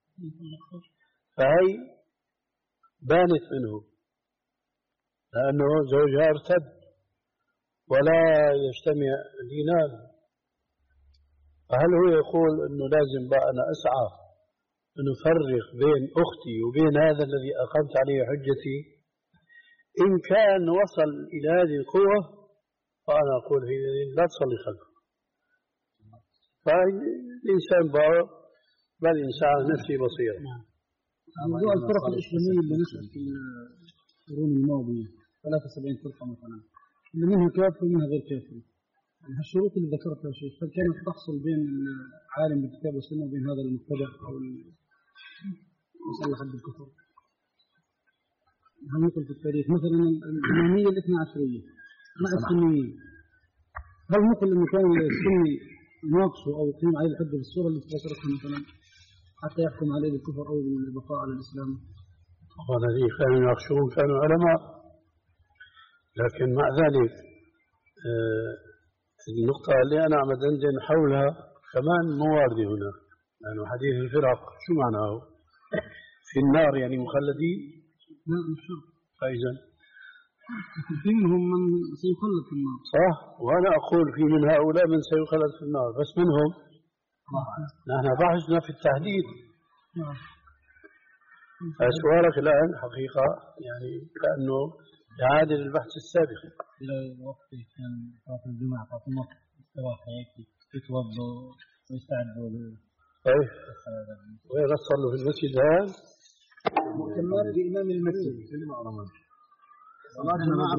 فهي بانت منه لأنه زوجها ارتد ولا يجتمع دينان، فهل هو يقول أنه لازم بقى أنا أسعى أن أفرق بين أختي وبين هذا الذي أقمت عليه حجتي؟ إن كان وصل إلى هذه القوة فأنا أقول لا تصلي خلفه. فالإنسان بقى بل إنسان على نفسه بصيرة. موضوع الفرق الإسلامية اللي نشأت في القرون الماضية ثلاثة وسبعين فرقة مثلا اللي منها كافر ومنها غير كافر. الشروط اللي ذكرتها يا شيخ هل كانت تحصل بين العالم بالكتاب والسنة وبين هذا المبتدع أو مسألة حد الكفر؟ هل نقل في التاريخ مثلا الإمامية الاثنى عشرية مع السنيين هل نقل أنه كان السني يناقشه أو يقيم عليه الحد بالصورة اللي ذكرتها مثلا حتى يحكم عليه بالكفر أو بالبقاء على الإسلام؟ والذي كانوا يناقشون كانوا علماء، لكن مع ذلك آه النقطة اللي أنا عم أدندن حولها كمان مو واردة هنا، لأنه يعني حديث الفرق شو معناه؟ في النار يعني مخلدين؟ لا مش شرط. فإذا في منهم من سيخلد في النار. صح، وأنا أقول في من هؤلاء من سيخلد في النار، بس منهم نحن بحثنا في التحديد. فسؤالك الآن حقيقة يعني كأنه يعادل البحث السابق. إلى وقت كان صلاة الجمعة فاطمة استراح هيك يتوضوا ويستعدوا له. طيب وين صلوا في المسجد هذا؟ مؤتمر بإمام المسجد. صلاة الجمعة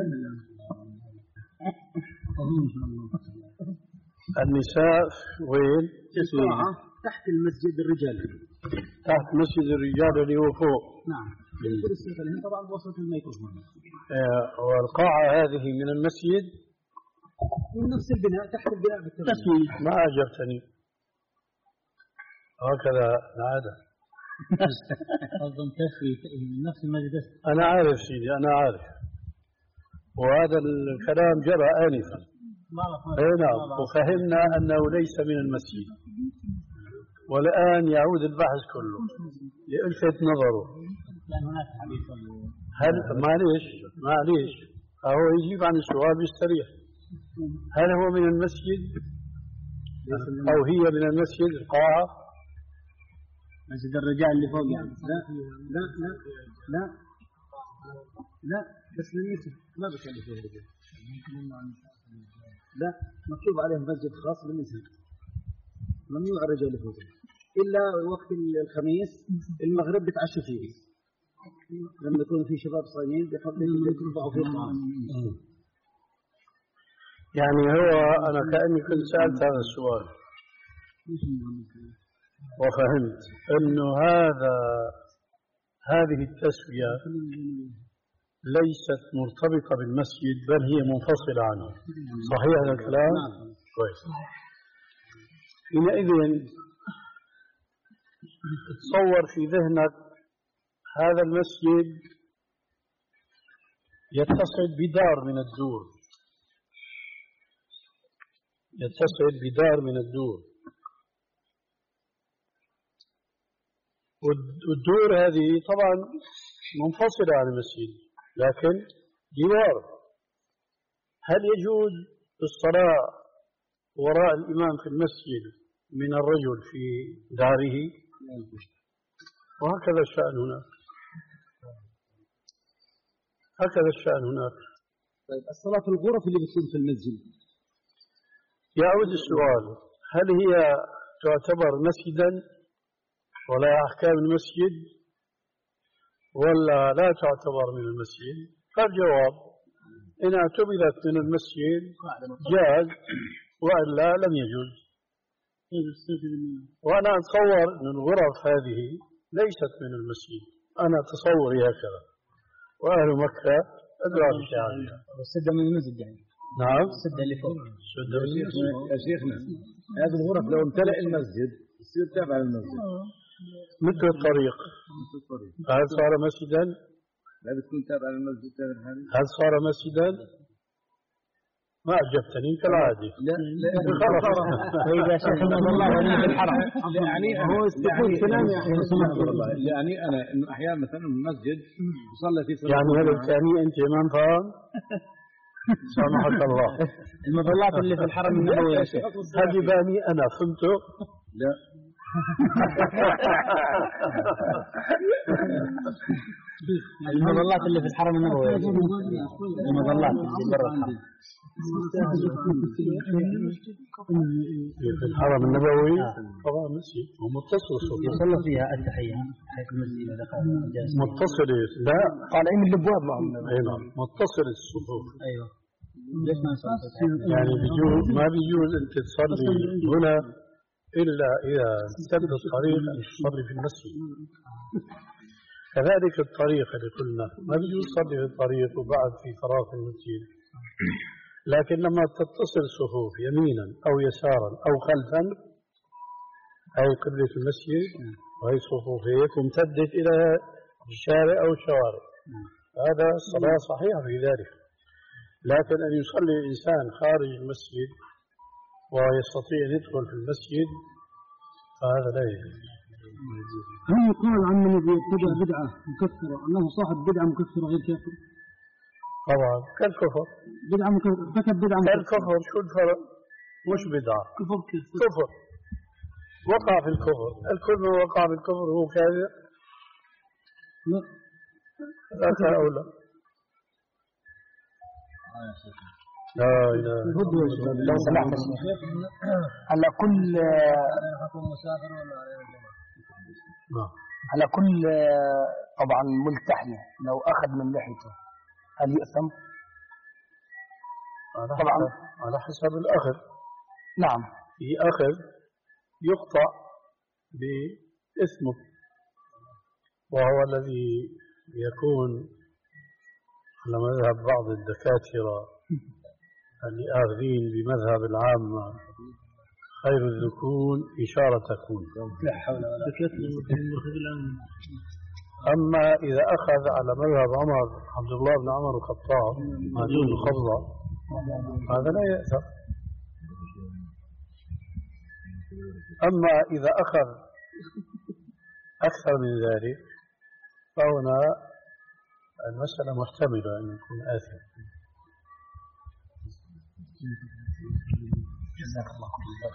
النساء وين؟ تسوية تحت المسجد الرجال. تحت مسجد الرجال اللي هو فوق. نعم. طبعا بوسط الميكروفون. والقاعة هذه من المسجد من نفس البناء تحت البناء بالتسوية. ما أعجبتني هكذا العادة. أظن تسوية من نفس المسجد. أنا عارف سيدي أنا عارف، وهذا الكلام جرى آنفا. هنا وفهمنا أنه ليس من المسجد، والآن يعود البحث كله لألفت نظره. هل معليش معليش هو يجيب عن السؤال بالسريع، هل هو من المسجد أو هي من المسجد القاعة؟ مسجد الرجال اللي فوق يعني. لا لا لا لا لا بس للنساء ما بيخلي فيه الرجال. لا مكتوب عليه مسجد خاص للنساء ممنوع الرجال اللي فوق إلا وقت الخميس المغرب بتعشوا فيه لما يكون في شباب صايمين بيطلعوا فيه الطعام. يعني هو أنا كأني كنت سألت هذا السؤال وفهمت أنه هذا هذه التسوية ليست مرتبطة بالمسجد بل هي منفصلة عنه. صحيح هذا الكلام؟ كويس. حينئذ تصور في ذهنك هذا المسجد يتصل بدار من الدور، يتصل بدار من الدور، والدور هذه طبعا منفصلة عن المسجد لكن جوار. هل يجوز الصلاة وراء الإمام في المسجد من الرجل في داره؟ وهكذا الشأن هناك، هكذا الشأن هناك. طيب الصلاة في الغرف اللي بتصير في المسجد يعود السؤال، هل هي تعتبر مسجدا ولا أحكام المسجد ولا لا تعتبر من المسجد؟ فالجواب إن اعتبرت من المسجد جاز وإلا لم يجوز. وأنا أتصور أن الغرف هذه ليست من المسجد، أنا تصوري هكذا، وأهل مكة أدرى بشأنها. السدة من المسجد يعني. نعم السدة اللي فوق. السدة من المسجد يا شيخنا هذه الغرف لو امتلأ المسجد يصير تابع للمسجد مثل الطريق. هل صار مسجدا؟ لا بتكون تابع للمسجد. هل صار مسجدا؟ ما أعجبتني كالعادي. لا لا خلاص. إذا شيخ الله في الحرم يعني هو استقبال كلام يعني أنا إنه أحيانا مثلا المسجد يصلي في صلاة يعني هذا الثاني أنت ما فاهم؟ سامحك الله. المظلات اللي في الحرم النبوي يا شيخ هذه باني أنا فهمته. لا المظلات اللي في الحرم النبوي، المظلات اللي برا الحرم في الحرم النبوي طبعا مسجد ومتصل الصفوف يصلى فيها التحية حيث المسجد إذا كان جالس متصل لا طالعين من الابواب معهم. اي نعم متصل الصفوف. ايوه ليش ما يصلي؟ يعني بيجوز ما بيجوز انت تصلي هنا الا اذا امتد الطريق ان تصلي في المسجد. كذلك الطريق اللي قلنا ما بيجوز تصلي في الطريق وبعد في فراغ في المسجد. لكن لما تتصل الصفوف يمينا او يسارا او خلفا هي قبلة المسجد وهي صفوف هيك وامتدت الى الشارع او الشوارع، هذا الصلاة صحيحة في ذلك. لكن أن يصلي الإنسان خارج المسجد ويستطيع أن يدخل في المسجد فهذا لا يجوز. هل يقال عن من يبتدع بدعة مكفرة أنه صاحب بدعة مكفرة غير كافر؟ طبعا كالكفر. بدعة مكفرة ارتكب بدعة مكفرة كالكفر شو الفرق؟ مش بدعة، كفر كيف؟ كفر وقع في الكفر. الكل من وقع في الكفر هو كافر؟ لا لا أو لا لا إله لو سمحت على كل على كل طبعا ملتحي لو أخذ من لحيته هل يأثم؟ طبعا على حسب الأخذ. نعم في أخذ يقطع باسمه وهو الذي يكون على مذهب بعض الدكاترة اللي آخذين بمذهب العامة خير الذكون إشارة تكون. لا حول ولا قوة. أما إذا أخذ على مذهب عمر عبد الله بن عمر الخطاب ما دون الخضراء هذا لا يأثر. أما إذا أخذ أكثر من ذلك فهنا المسألة محتملة أن يكون آثم. جزاك الله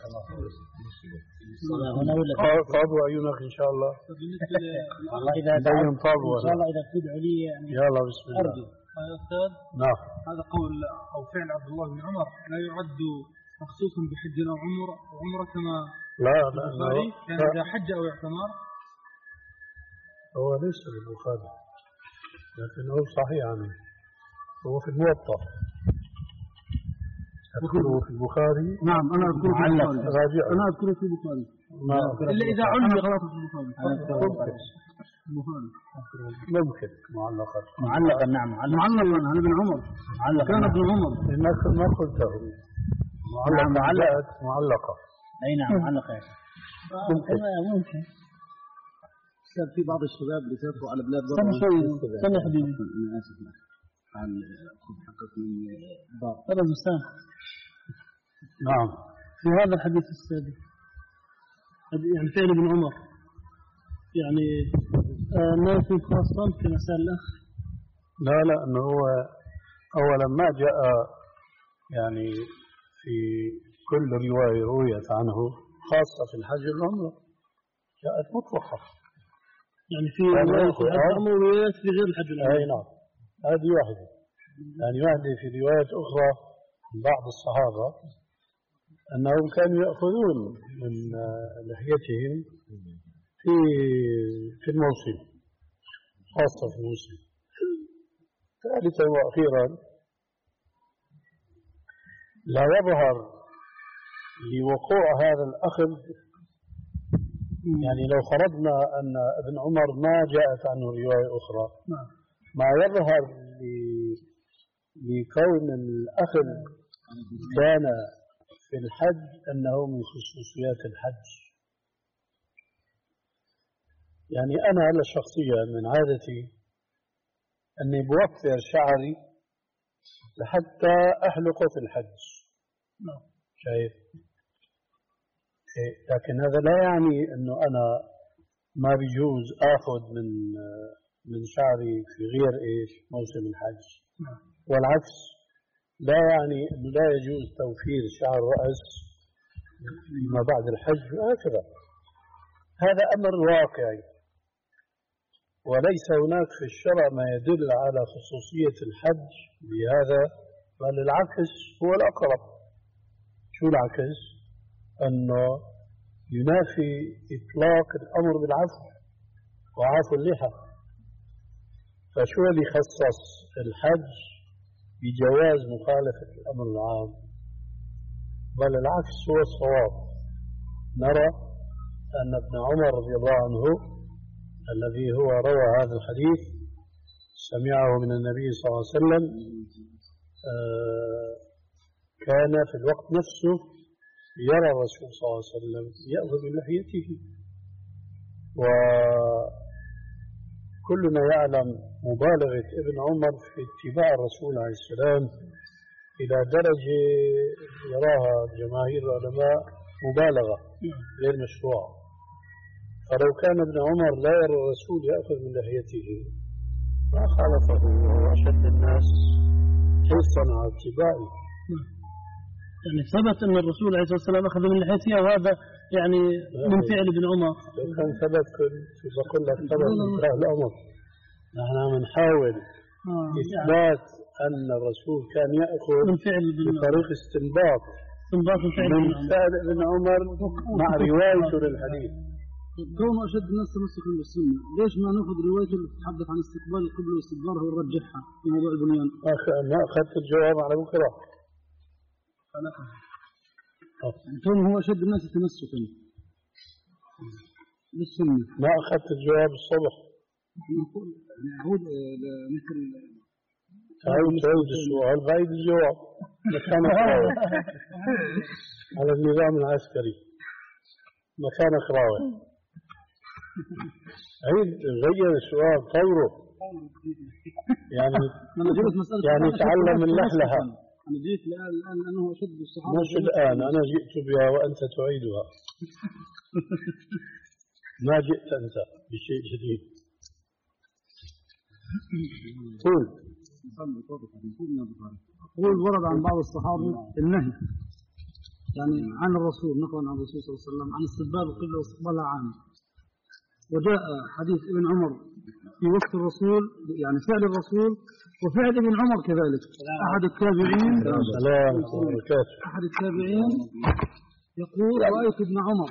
خير. طابوا عيونك إن شاء الله. والله إذا دايم طابوا إن شاء الله إذا تدعو لي يعني يلا بسم الله. أرجو. يا أستاذ نعم. هذا قول أو فعل عبد الله بن عمر لا يعد مخصوصا بحج أو عمرة وعمرة كما لا لا البخاري كان إذا حج أو اعتمر. هو ليس بالبخاري لكنه صحيح عنه. هو في الموطأ. أذكره في البخاري. نعم أنا أذكره في البخاري. راجع. أنا أذكره في البخاري. ما إلا إذا علق خلاص في البخاري. البخاري. ممكن معلقا. معلقا نعم معلقا. معلقا أنا ابن عمر. معلقا كان ابن عمر. ما ما قلته. معلقا معلقة معلقة. أي نعم معلقا. ممكن. ممكن. كان في بعض الشباب اللي سافروا على بلاد استنى شوي استنى يا حبيبي. أنا آسف عن خذ حقك من بعض. هذا المستان. نعم. في هذا الحديث السابق يعني فعل ابن عمر يعني آه ما يكون خاصا كما سأل الأخ. لا لا أنه هو أولا ما جاء يعني في كل رواية رويت عنه خاصة في الحج والعمرة جاءت مطلقة. يعني في رواية في الحج والعمرة وروايات في غير الحج والعمرة. أي نعم هذه واحدة. يعني واحدة في روايات أخرى من بعض الصحابة أنهم كانوا يأخذون من لحيتهم في في الموسم خاصة في الموسم. ثالثا وأخيرا لا يظهر لوقوع هذا الأخذ يعني لو فرضنا أن ابن عمر ما جاءت عنه رواية أخرى ما يظهر لكون الأخذ كان في الحج أنه من خصوصيات الحج. يعني أنا على شخصيا من عادتي أني بوفر شعري لحتى أحلقه في الحج. شايف؟ لكن هذا لا يعني أنه أنا ما بيجوز آخذ من من شعري في غير إيش موسم الحج. والعكس لا يعني أنه لا يجوز توفير شعر الرأس فيما بعد الحج وهكذا. هذا أمر واقعي، وليس هناك في الشرع ما يدل على خصوصية الحج بهذا، بل العكس هو الأقرب. شو العكس؟ أنه ينافي إطلاق الأمر بالعفو وعفو اللحى. فشو اللي خصص الحج بجواز مخالفة الأمر العام؟ بل العكس هو الصواب. نرى أن ابن عمر رضي الله عنه الذي هو روى هذا الحديث سمعه من النبي صلى الله عليه وسلم كان في الوقت نفسه يرى الرسول صلى الله عليه وسلم يأخذ من لحيته. وكلنا يعلم مبالغة ابن عمر في اتباع الرسول عليه السلام إلى درجة يراها جماهير العلماء مبالغة غير مشروعة. فلو كان ابن عمر لا يرى الرسول يأخذ من لحيته ما خالفه، وهو أشد الناس حرصا على اتباعه. يعني ثبت أن الرسول عليه الصلاة والسلام أخذ من لحيته، وهذا يعني من فعل ابن عمر. لو كان ثبت بقول لك ثبت من فعل الأمر. نحن نحاول آه إثبات يعني أن الرسول كان يأخذ من فعل بطريق استنباط استنباط من فعل من فعل ابن عمر مع روايته للحديث. كونه أشد الناس تمسكا بالسنة، ليش ما نأخذ روايته اللي تتحدث عن استقبال القبلة واستدبارها ونرجحها في موضوع البنيان؟ ما أخذت الجواب على بكرة. يعني كونه هو أشد الناس تمسكا بالسنة. ما أخذت الجواب الصبح. نقول نعود مثل تعود تعود السؤال بعيد الجواب مكان خراوي على النظام العسكري مكان خراوي. عيد غير السؤال طوره يعني يعني تعلم اللحلحة. أنا جيت الآن لأنه أشد الصحابة. مش الآن، أنا جئت بها وأنت تعيدها. ما جئت أنت بشيء جديد. قول. قول ورد عن بعض الصحابة النهي يعني عن الرسول، نقلا عن الرسول صلى الله عليه وسلم عن استقبال القبلة واستقبالها عامة. وجاء حديث ابن عمر في وصف الرسول يعني فعل الرسول وفعل ابن عمر كذلك. أحد التابعين أحد التابعين يقول رأيت ابن عمر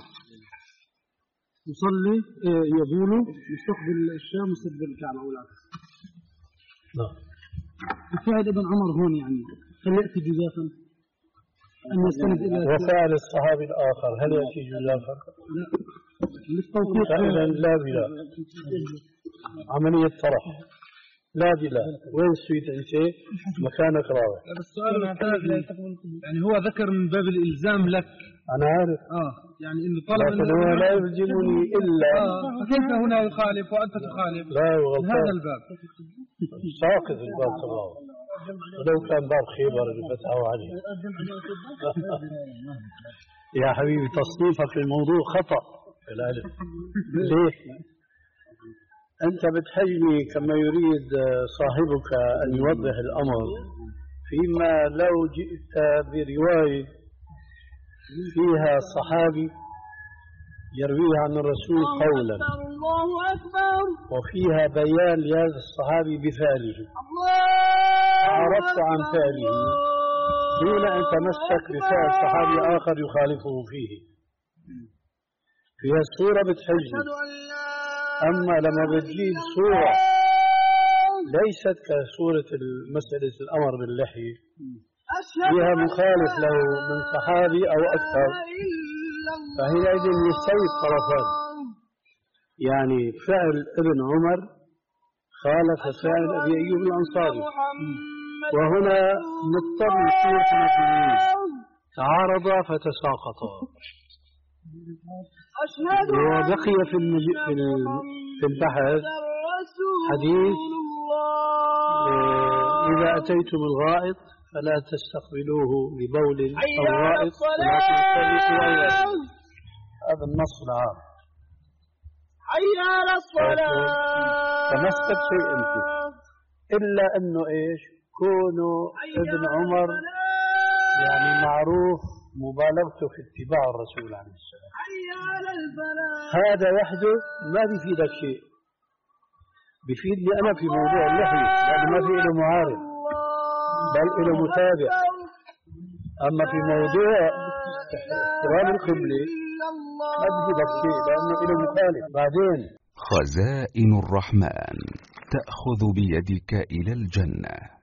يصلي يبول مستقبل الشام مستقبل الكعبة أو العكس. نعم. فعل ابن عمر هون يعني هل يأتي جزافا أن يستند إلى وفعل الصحابي الآخر هل يأتي جزافا؟ لا للتوفيق. فإذا لا بلا عملية طرح لا بلا وين سويت أنت مكانك راوي. السؤال يعني هو ذكر من باب الإلزام لك. أنا عارف آه يعني إنه طلب لكن هو لا يلزمني إلا آه فكيف هنا يخالف وأنت تخالف؟ لا غلطان هذا الباب ساقط الباب تبعه. ولو كان باب خيبر اللي فتحه عليه. يا حبيبي تصنيفك للموضوع خطأ في العلم. ليه؟ أنت بتحجني كما يريد صاحبك أن يوضح الأمر، فيما لو جئت برواية فيها صحابي يرويها عن الرسول قولا وفيها بيان لهذا الصحابي بفعله، عرفت عن فعله دون أن تمسك بفعل صحابي آخر يخالفه فيه، في الصورة بتحجني. أما لما بتجيب صورة ليست كصورة مسألة الأمر باللحية فيها مخالف له من صحابي أو أكثر، فحينئذ يستوي الطرفان. يعني فعل ابن عمر خالف فعل أبي أيوب الأنصاري، وهنا نضطر نصير حنفيين تعارضا فتساقطا. وبقي في في البحث حديث إذا أتيتم الغائط فلا تستقبلوه لبول أو غائط ولكن استبقوا أولاً. هذا النص العام. حي على الصلاة. تمسك شيء أنت إلا أنه إيش كونه ابن عمر يعني معروف مبالغته في اتباع الرسول عليه السلام. هذا وحده ما بيفيدك شيء، بيفيدني أنا في موضوع اللحية لأنه ما في له معارض بل له متابع. أما في موضوع احترام القبلة ما بيفيدك شيء لأنه له مخالف. بعدين خزائن الرحمن تأخذ بيدك إلى الجنة.